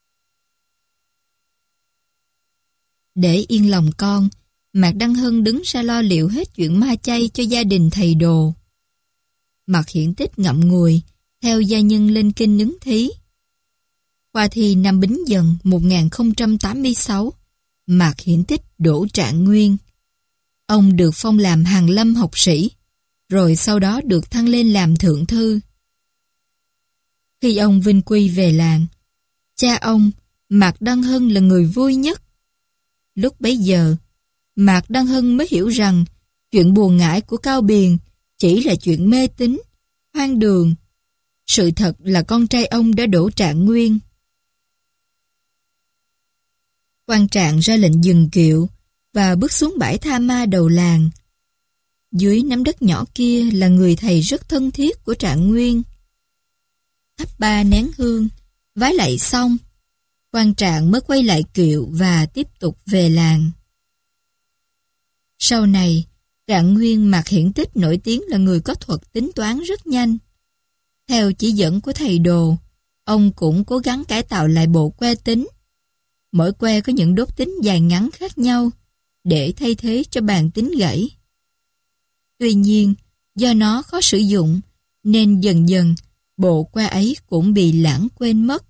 Để yên lòng con, Mạc Đăng Hân đứng ra lo liệu hết chuyện ma chay cho gia đình thầy Đồ. Mạc Hiển Tích ngậm ngùi, theo gia nhân lên kinh ứng thí. Khoa thi năm Bính Dần một nghìn không trăm tám mươi sáu, Mạc Hiển Tích đỗ trạng nguyên. Ông được phong làm hàn lâm học sĩ, rồi sau đó được thăng lên làm thượng thư. Khi ông vinh quy về làng, cha ông, Mạc Đăng Hân là người vui nhất. Lúc bấy giờ, Mạc Đăng Hân mới hiểu rằng chuyện buồn ngãi của Cao Biền chỉ là chuyện mê tín, hoang đường. Sự thật là con trai ông đã đỗ trạng nguyên. Quan Trạng ra lệnh dừng kiệu và bước xuống bãi tha ma đầu làng. Dưới nắm đất nhỏ kia là người thầy rất thân thiết của Trạng Nguyên. Thắp ba nén hương, vái lạy xong, Quan Trạng mới quay lại kiệu và tiếp tục về làng. Sau này, Trạng Nguyên Mạc Hiển Tích nổi tiếng là người có thuật tính toán rất nhanh. Theo chỉ dẫn của thầy Đồ, ông cũng cố gắng cải tạo lại bộ que tính. Mỗi que có những đốt tính dài ngắn khác nhau để thay thế cho bàn tính gãy. Tuy nhiên, do nó khó sử dụng, nên dần dần bộ que ấy cũng bị lãng quên mất.